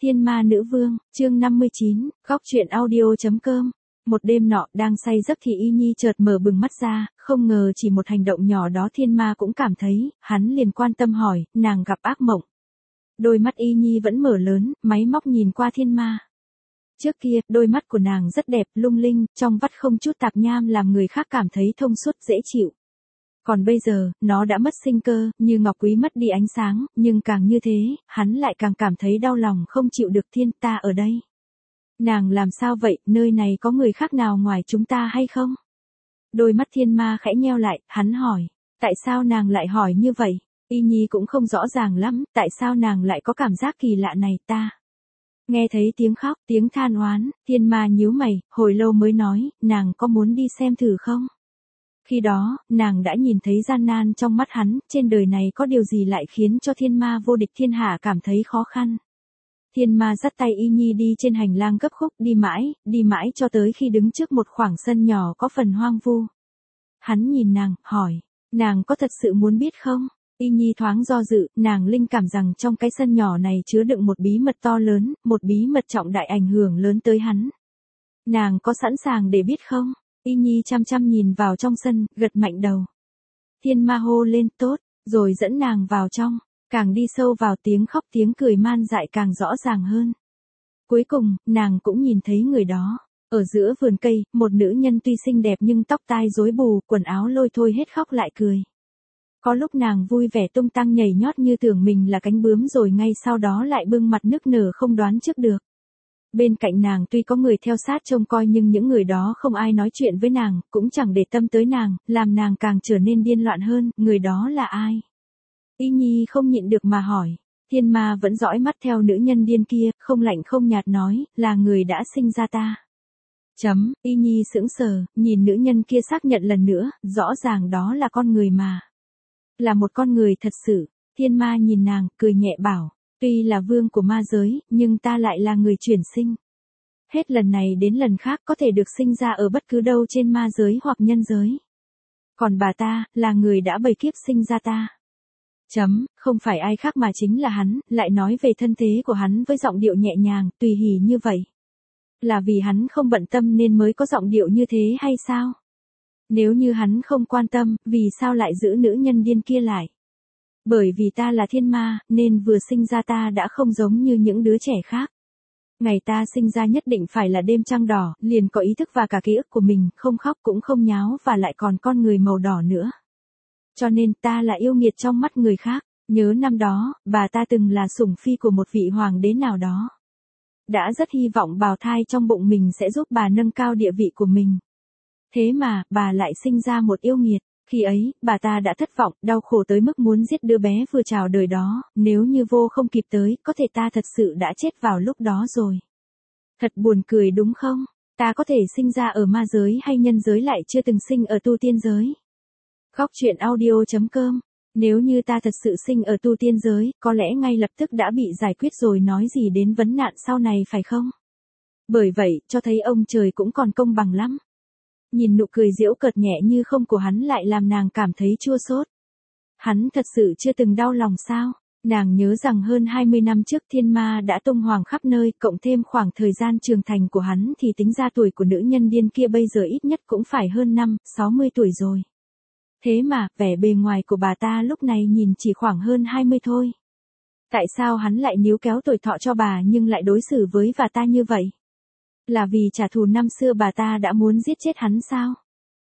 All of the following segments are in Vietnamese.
Thiên Ma Nữ Vương, chương 59, góc truyện audio.com. Một đêm nọ, đang say giấc thì Y Nhi chợt mở bừng mắt ra, không ngờ chỉ một hành động nhỏ đó Thiên Ma cũng cảm thấy, hắn liền quan tâm hỏi, nàng gặp ác mộng. Đôi mắt Y Nhi vẫn mở lớn, máy móc nhìn qua Thiên Ma. Trước kia, đôi mắt của nàng rất đẹp, lung linh, trong vắt không chút tạp nham làm người khác cảm thấy thông suốt dễ chịu. Còn bây giờ, nó đã mất sinh cơ, như ngọc quý mất đi ánh sáng, nhưng càng như thế, hắn lại càng cảm thấy đau lòng không chịu được. Thiên, ta ở đây. Nàng làm sao vậy, nơi này có người khác nào ngoài chúng ta hay không? Đôi mắt Thiên Ma khẽ nheo lại, hắn hỏi. Tại sao nàng lại hỏi như vậy? Y Nhi cũng không rõ ràng lắm, tại sao nàng lại có cảm giác kỳ lạ này ta? Nghe thấy tiếng khóc, tiếng than oán, Thiên Ma nhíu mày, hồi lâu mới nói, nàng có muốn đi xem thử không? Khi đó, nàng đã nhìn thấy gian nan trong mắt hắn, trên đời này có điều gì lại khiến cho Thiên Ma vô địch thiên hạ cảm thấy khó khăn. Thiên Ma dắt tay Y Nhi đi trên hành lang gấp khúc, đi mãi cho tới khi đứng trước một khoảng sân nhỏ có phần hoang vu. Hắn nhìn nàng, hỏi, nàng có thật sự muốn biết không? Y Nhi thoáng do dự, nàng linh cảm rằng trong cái sân nhỏ này chứa đựng một bí mật to lớn, một bí mật trọng đại ảnh hưởng lớn tới hắn. Nàng có sẵn sàng để biết không? Y Nhi chăm chăm nhìn vào trong sân, gật mạnh đầu. Thiên Ma hô lên tốt, rồi dẫn nàng vào trong, càng đi sâu vào tiếng khóc tiếng cười man dại càng rõ ràng hơn. Cuối cùng, nàng cũng nhìn thấy người đó. Ở giữa vườn cây, một nữ nhân tuy xinh đẹp nhưng tóc tai rối bù, quần áo lôi thôi hết khóc lại cười. Có lúc nàng vui vẻ tung tăng nhảy nhót như tưởng mình là cánh bướm rồi ngay sau đó lại bưng mặt nức nở không đoán trước được. Bên cạnh nàng tuy có người theo sát trông coi nhưng những người đó không ai nói chuyện với nàng, cũng chẳng để tâm tới nàng, làm nàng càng trở nên điên loạn hơn, người đó là ai? Y Nhi không nhịn được mà hỏi. Thiên Ma vẫn dõi mắt theo nữ nhân điên kia, không lạnh không nhạt nói, là người đã sinh ra ta. Y Nhi sững sờ, nhìn nữ nhân kia xác nhận lần nữa, rõ ràng đó là con người mà. Là một con người thật sự. Thiên Ma nhìn nàng, cười nhẹ bảo. Tuy là vương của ma giới, nhưng ta lại là người chuyển sinh. Hết lần này đến lần khác có thể được sinh ra ở bất cứ đâu trên ma giới hoặc nhân giới. Còn bà ta, là người đã bày kiếp sinh ra ta. Không phải ai khác mà chính là hắn, lại nói về thân thế của hắn với giọng điệu nhẹ nhàng, tùy hỉ như vậy. Là vì hắn không bận tâm nên mới có giọng điệu như thế hay sao? Nếu như hắn không quan tâm, vì sao lại giữ nữ nhân điên kia lại? Bởi vì ta là thiên ma, nên vừa sinh ra ta đã không giống như những đứa trẻ khác. Ngày ta sinh ra nhất định phải là đêm trăng đỏ, liền có ý thức và cả ký ức của mình, không khóc cũng không nháo và lại còn con người màu đỏ nữa. Cho nên ta là yêu nghiệt trong mắt người khác. Nhớ năm đó, bà ta từng là sủng phi của một vị hoàng đế nào đó. Đã rất hy vọng bào thai trong bụng mình sẽ giúp bà nâng cao địa vị của mình. Thế mà, bà lại sinh ra một yêu nghiệt. Khi ấy, bà ta đã thất vọng, đau khổ tới mức muốn giết đứa bé vừa chào đời đó, nếu như vô không kịp tới, có thể ta thật sự đã chết vào lúc đó rồi. Thật buồn cười đúng không? Ta có thể sinh ra ở ma giới hay nhân giới lại chưa từng sinh ở tu tiên giới. Góc truyện audio.com. Nếu như ta thật sự sinh ở tu tiên giới, có lẽ ngay lập tức đã bị giải quyết rồi nói gì đến vấn nạn sau này phải không? Bởi vậy, cho thấy ông trời cũng còn công bằng lắm. Nhìn nụ cười giễu cợt nhẹ như không của hắn lại làm nàng cảm thấy chua xót. Hắn thật sự chưa từng đau lòng sao? Nàng nhớ rằng hơn 20 năm trước Thiên Ma đã tung hoành khắp nơi, cộng thêm khoảng thời gian trưởng thành của hắn thì tính ra tuổi của nữ nhân điên kia bây giờ ít nhất cũng phải hơn 60 tuổi rồi. Thế mà, vẻ bề ngoài của bà ta lúc này nhìn chỉ khoảng hơn 20 thôi. Tại sao hắn lại níu kéo tuổi thọ cho bà nhưng lại đối xử với bà ta như vậy? Là vì trả thù năm xưa bà ta đã muốn giết chết hắn sao?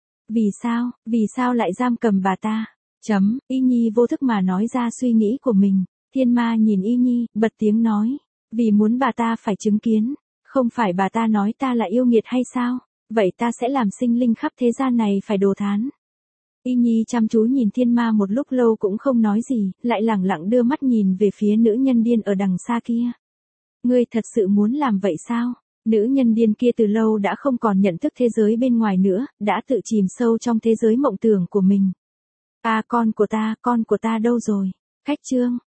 Vì sao lại giam cầm bà ta? Y Nhi vô thức mà nói ra suy nghĩ của mình. Thiên Ma nhìn Y Nhi, bật tiếng nói. Vì muốn bà ta phải chứng kiến. Không phải bà ta nói ta là yêu nghiệt hay sao? Vậy ta sẽ làm sinh linh khắp thế gian này phải đồ thán. Y Nhi chăm chú nhìn Thiên Ma một lúc lâu cũng không nói gì, lại lẳng lặng đưa mắt nhìn về phía nữ nhân điên ở đằng xa kia. Ngươi thật sự muốn làm vậy sao? Nữ nhân điên kia từ lâu đã không còn nhận thức thế giới bên ngoài nữa, đã tự chìm sâu trong thế giới mộng tưởng của mình. À con của ta đâu rồi? Khách chương.